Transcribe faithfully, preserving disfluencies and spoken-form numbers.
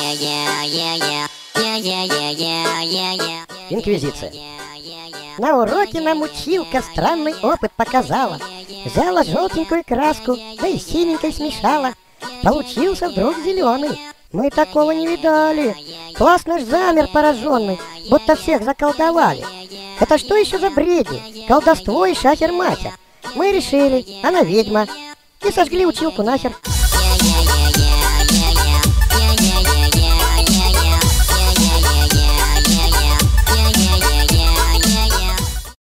Инквизиция. На уроке нам училка странный опыт показала. Взяла желтенькую краску, да и синенькой смешала. Получился вдруг зеленый. Мы такого не видали. Класс наш замер пораженный, будто всех заколдовали. Это что еще за бредни? Колдовство и шахер-махер. Мы решили, она ведьма. И сожгли училку нахер.